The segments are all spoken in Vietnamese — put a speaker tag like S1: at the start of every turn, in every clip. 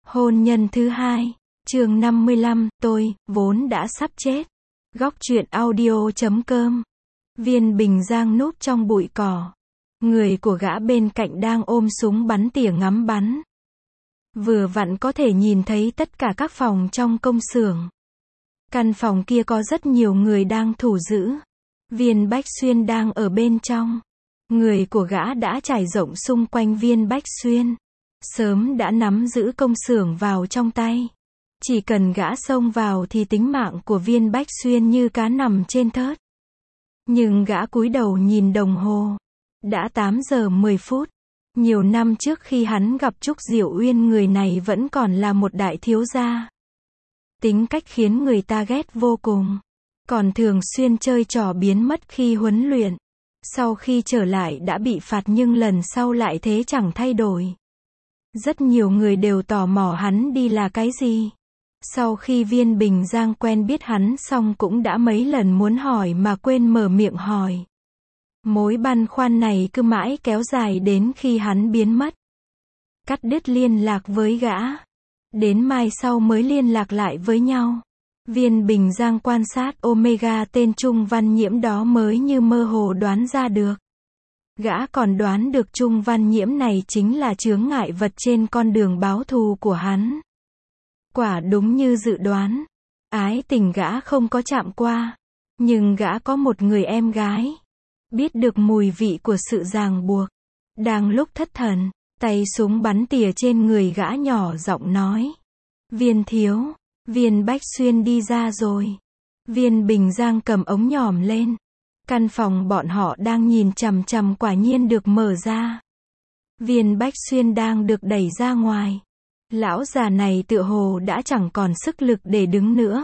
S1: Hôn nhân thứ hai, chương 55, tôi, vốn đã sắp chết. Góc truyện audio.com. Viên Bình Giang núp trong bụi cỏ. Người của gã bên cạnh đang ôm súng bắn tỉa ngắm bắn. Vừa vặn có thể nhìn thấy tất cả các phòng trong công xưởng. Căn phòng kia có rất nhiều người đang thủ giữ. Viên Bách Xuyên đang ở bên trong. Người của gã đã trải rộng xung quanh Viên Bách Xuyên. Sớm đã nắm giữ công xưởng vào trong tay. Chỉ cần gã xông vào thì tính mạng của Viên Bách Xuyên như cá nằm trên thớt. Nhưng gã cúi đầu nhìn đồng hồ. Đã 8 giờ 10 phút. Nhiều năm trước khi hắn gặp Trúc Diệu Uyên, người này vẫn còn là một đại thiếu gia. Tính cách khiến người ta ghét vô cùng. Còn thường xuyên chơi trò biến mất khi huấn luyện. Sau khi trở lại đã bị phạt nhưng lần sau lại thế chẳng thay đổi. Rất nhiều người đều tò mò hắn đi là cái gì. Sau khi Viên Bình Giang quen biết hắn xong cũng đã mấy lần muốn hỏi mà quên mở miệng hỏi. Mối băn khoăn này cứ mãi kéo dài đến khi hắn biến mất. Cắt đứt liên lạc với gã. Đến mai sau mới liên lạc lại với nhau. Viên Bình Giang quan sát Omega tên Trung Văn Nhiễm đó mới như mơ hồ đoán ra được. Gã còn đoán được Trung Văn Nhiễm này chính là chướng ngại vật trên con đường báo thù của hắn. Quả đúng như dự đoán. Ái tình gã không có chạm qua. Nhưng gã có một người em gái. Biết được mùi vị của sự ràng buộc. Đang lúc thất thần, tay súng bắn tỉa trên người gã nhỏ giọng nói. Viên thiếu, Viên Bách Xuyên đi ra rồi. Viên Bình Giang cầm ống nhòm lên. Căn phòng bọn họ đang nhìn chằm chằm quả nhiên được mở ra. Viên Bách Xuyên đang được đẩy ra ngoài. Lão già này tựa hồ đã chẳng còn sức lực để đứng nữa.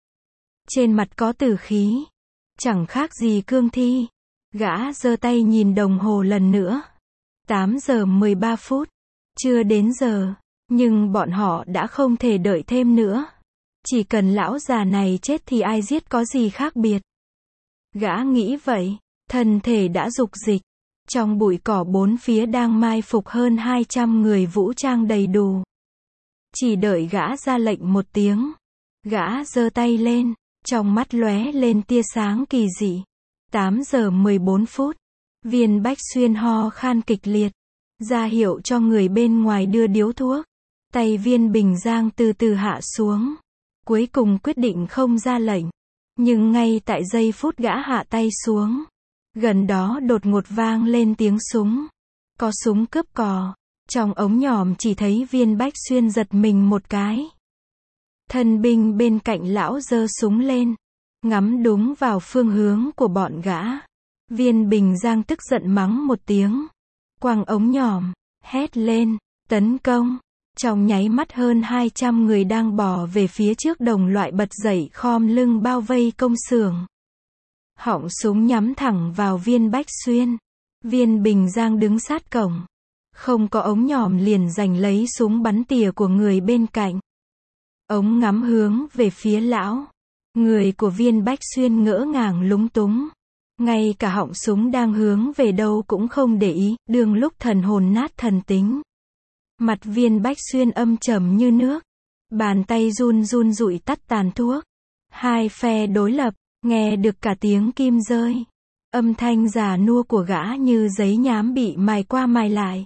S1: Trên mặt có tử khí. Chẳng khác gì cương thi. Gã giơ tay nhìn đồng hồ lần nữa. 8 giờ 13 phút. Chưa đến giờ. Nhưng bọn họ đã không thể đợi thêm nữa. Chỉ cần lão già này chết thì ai giết có gì khác biệt. Gã nghĩ vậy. Thân thể đã dục dịch. Trong bụi cỏ bốn phía đang mai phục hơn 200 người vũ trang đầy đủ. Chỉ đợi gã ra lệnh một tiếng. Gã giơ tay lên. Trong mắt lóe lên tia sáng kỳ dị. 8 giờ 14 phút. Viên Bách Xuyên ho khan kịch liệt. Ra hiệu cho người bên ngoài đưa điếu thuốc. Tay Viên Bình Giang từ từ hạ xuống. Cuối cùng quyết định không ra lệnh. Nhưng ngay tại giây phút gã hạ tay xuống. Gần đó đột ngột vang lên tiếng súng. Có súng cướp cò. Trong ống nhòm chỉ thấy Viên Bách Xuyên giật mình một cái. Thân binh bên cạnh lão giơ súng lên. Ngắm đúng vào phương hướng của bọn gã. Viên Bình Giang tức giận mắng một tiếng. Quăng ống nhòm. Hét lên. Tấn công. Trong nháy mắt hơn 200 người đang bò về phía trước đồng loại bật dậy khom lưng bao vây công xưởng. Họng súng nhắm thẳng vào Viên Bách Xuyên. Viên Bình Giang đứng sát cổng. Không có ống nhòm liền giành lấy súng bắn tỉa của người bên cạnh. Ống ngắm hướng về phía lão. Người của Viên Bách Xuyên ngỡ ngàng lúng túng. Ngay cả họng súng đang hướng về đâu cũng không để ý, đương lúc thần hồn nát thần tính. Mặt Viên Bách Xuyên âm trầm như nước. Bàn tay run run dụi tắt tàn thuốc. Hai phe đối lập, nghe được cả tiếng kim rơi. Âm thanh già nua của gã như giấy nhám bị mài qua mài lại.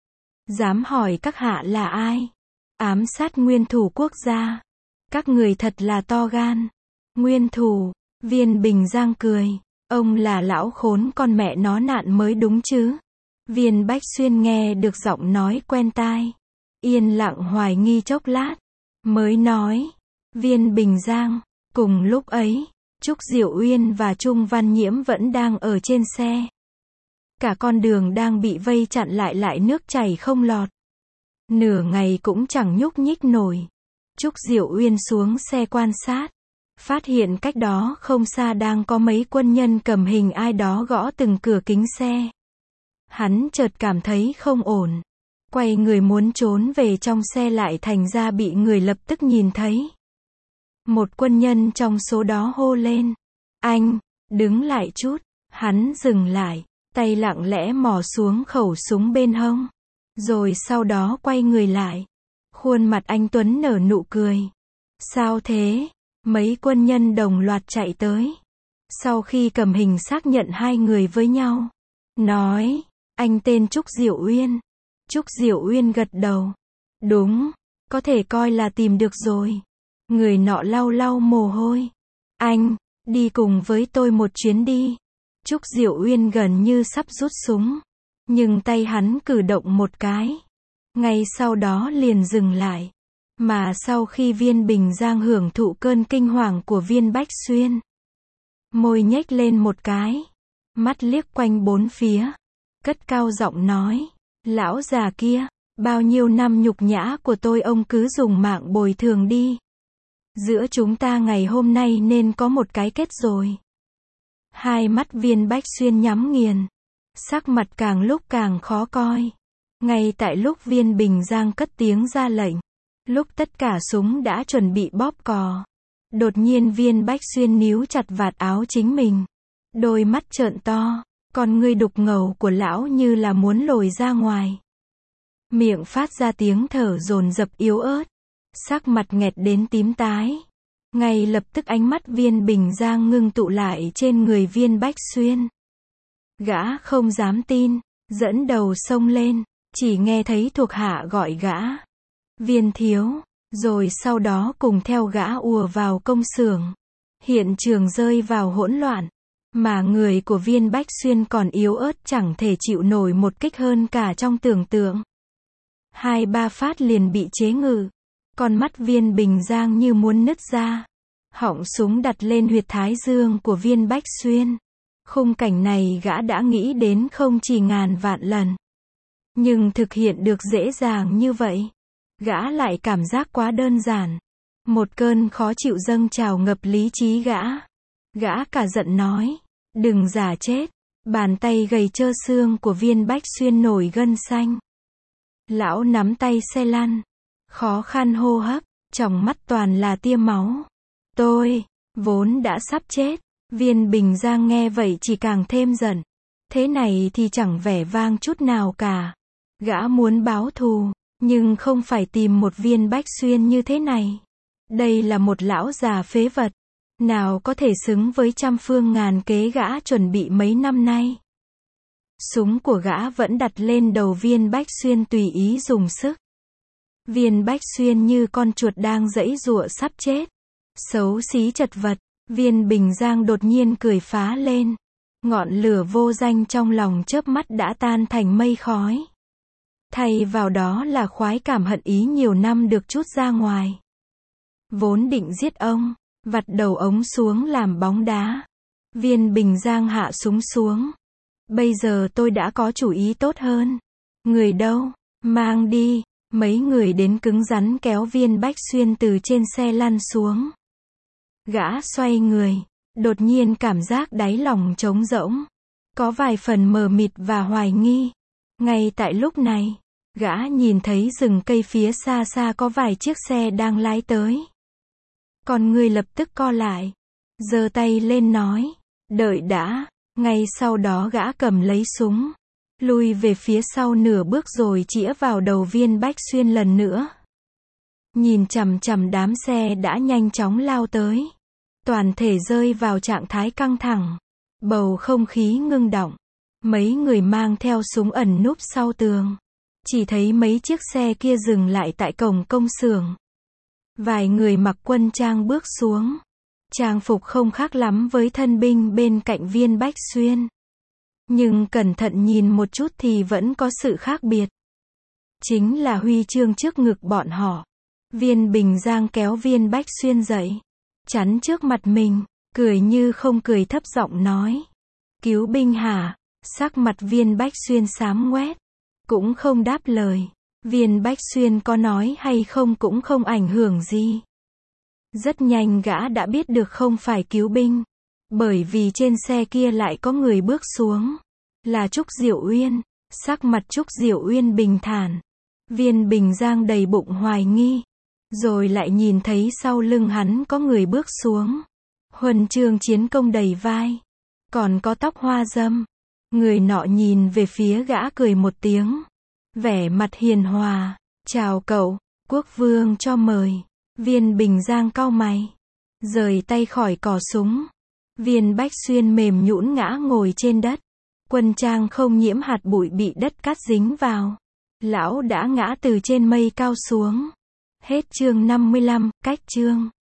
S1: Dám hỏi các hạ là ai? Ám sát nguyên thủ quốc gia. Các người thật là to gan. Nguyên thủ, Viên Bình Giang cười. Ông là lão khốn con mẹ nó nạn mới đúng chứ. Viên Bách Xuyên nghe được giọng nói quen tai. Yên lặng hoài nghi chốc lát. Mới nói. Viên Bình Giang. Cùng lúc ấy, Trúc Diệu Uyên và Trung Văn Nhiễm vẫn đang ở trên xe. Cả con đường đang bị vây chặn lại nước chảy không lọt. Nửa ngày cũng chẳng nhúc nhích nổi. Trúc Diệu Uyên xuống xe quan sát. Phát hiện cách đó không xa đang có mấy quân nhân cầm hình ai đó gõ từng cửa kính xe. Hắn chợt cảm thấy không ổn. Quay người muốn trốn về trong xe lại thành ra bị người lập tức nhìn thấy. Một quân nhân trong số đó hô lên. Anh, đứng lại chút. Hắn dừng lại. Tay lặng lẽ mò xuống khẩu súng bên hông. Rồi sau đó quay người lại. Khuôn mặt anh Tuấn nở nụ cười. Sao thế? Mấy quân nhân đồng loạt chạy tới. Sau khi cầm hình xác nhận hai người với nhau. Nói, anh tên Trúc Diệu Uyên. Trúc Diệu Uyên gật đầu. Đúng, có thể coi là tìm được rồi. Người nọ lau lau mồ hôi. Anh, đi cùng với tôi một chuyến đi. Trúc Diệu Uyên gần như sắp rút súng. Nhưng tay hắn cử động một cái. Ngay sau đó liền dừng lại. Mà sau khi Viên Bình Giang hưởng thụ cơn kinh hoàng của Viên Bách Xuyên. Môi nhếch lên một cái. Mắt liếc quanh bốn phía. Cất cao giọng nói. Lão già kia, bao nhiêu năm nhục nhã của tôi ông cứ dùng mạng bồi thường đi. Giữa chúng ta ngày hôm nay nên có một cái kết rồi. Hai mắt Viên Bách Xuyên nhắm nghiền. Sắc mặt càng lúc càng khó coi. Ngay tại lúc Viên Bình Giang cất tiếng ra lệnh. Lúc tất cả súng đã chuẩn bị bóp cò. Đột nhiên Viên Bách Xuyên níu chặt vạt áo chính mình. Đôi mắt trợn to. Còn ngươi đục ngầu của lão như là muốn lồi ra ngoài. Miệng phát ra tiếng thở dồn dập yếu ớt. Sắc mặt nghẹt đến tím tái. Ngay lập tức ánh mắt Viên Bình Giang ngưng tụ lại trên người Viên Bách Xuyên. Gã không dám tin. Dẫn đầu xông lên. Chỉ nghe thấy thuộc hạ gọi gã. Viên thiếu. Rồi sau đó cùng theo gã ùa vào công xưởng. Hiện trường rơi vào hỗn loạn. Mà người của Viên Bách Xuyên còn yếu ớt chẳng thể chịu nổi một kích hơn cả trong tưởng tượng. 2-3 phát liền bị chế ngự. Con mắt Viên Bình Giang như muốn nứt ra. Họng súng đặt lên huyệt thái dương của Viên Bách Xuyên. Khung cảnh này gã đã nghĩ đến không chỉ ngàn vạn lần. Nhưng thực hiện được dễ dàng như vậy. Gã lại cảm giác quá đơn giản. Một cơn khó chịu dâng trào ngập lý trí gã. Gã cả giận nói. Đừng giả chết. Bàn tay gầy trơ xương của Viên Bách Xuyên nổi gân xanh. Lão nắm tay xe lăn. Khó khăn hô hấp. Trong mắt toàn là tia máu. Tôi, vốn đã sắp chết. Viên Bình Giang nghe vậy chỉ càng thêm giận. Thế này thì chẳng vẻ vang chút nào cả. Gã muốn báo thù. Nhưng không phải tìm một Viên Bách Xuyên như thế này. Đây là một lão già phế vật. Nào có thể xứng với trăm phương ngàn kế gã chuẩn bị mấy năm nay. Súng của gã vẫn đặt lên đầu Viên Bách Xuyên tùy ý dùng sức. Viên Bách Xuyên như con chuột đang giãy giụa sắp chết. Xấu xí chật vật. Viên Bình Giang đột nhiên cười phá lên. Ngọn lửa vô danh trong lòng chớp mắt đã tan thành mây khói. Thay vào đó là khoái cảm hận ý nhiều năm được trút ra ngoài. Vốn định giết ông. Vặt đầu ống xuống làm bóng đá. Viên Bình Giang hạ súng xuống. Bây giờ tôi đã có chủ ý tốt hơn. Người đâu? Mang đi. Mấy người đến cứng rắn kéo Viên Bách Xuyên từ trên xe lăn xuống. Gã xoay người. Đột nhiên cảm giác đáy lòng trống rỗng. Có vài phần mờ mịt và hoài nghi. Ngay tại lúc này, gã nhìn thấy rừng cây phía xa xa có vài chiếc xe đang lái tới. Còn người lập tức co lại. Giơ tay lên nói. Đợi đã. Ngay sau đó gã cầm lấy súng. Lui về phía sau nửa bước rồi chĩa vào đầu Viên Bách Xuyên lần nữa. Nhìn chằm chằm đám xe đã nhanh chóng lao tới. Toàn thể rơi vào trạng thái căng thẳng. Bầu không khí ngưng đọng. Mấy người mang theo súng ẩn núp sau tường. Chỉ thấy mấy chiếc xe kia dừng lại tại cổng công xưởng. Vài người mặc quân trang bước xuống. Trang phục không khác lắm với thân binh bên cạnh Viên Bách Xuyên. Nhưng cẩn thận nhìn một chút thì vẫn có sự khác biệt. Chính là huy chương trước ngực bọn họ. Viên Bình Giang kéo Viên Bách Xuyên dậy. Chắn trước mặt mình. Cười như không cười thấp giọng nói. Cứu binh hả? Sắc mặt Viên Bách Xuyên xám ngoét. Cũng không đáp lời. Viên Bách Xuyên có nói hay không cũng không ảnh hưởng gì. Rất nhanh gã đã biết được không phải cứu binh. Bởi vì trên xe kia lại có người bước xuống. Là Trúc Diệu Uyên. Sắc mặt Trúc Diệu Uyên bình thản. Viên Bình Giang đầy bụng hoài nghi. Rồi lại nhìn thấy sau lưng hắn có người bước xuống. Huân chương chiến công đầy vai. Còn có tóc hoa dâm. Người nọ nhìn về phía gã cười một tiếng. Vẻ mặt hiền hòa. Chào cậu. Quốc vương cho mời. Viên Bình Giang cau mày. Rời tay khỏi cò súng. Viên Bách Xuyên mềm nhũn ngã ngồi trên đất. Quân trang không nhiễm hạt bụi bị đất cát dính vào. Lão đã ngã từ trên mây cao xuống. Hết chương 55, cách chương.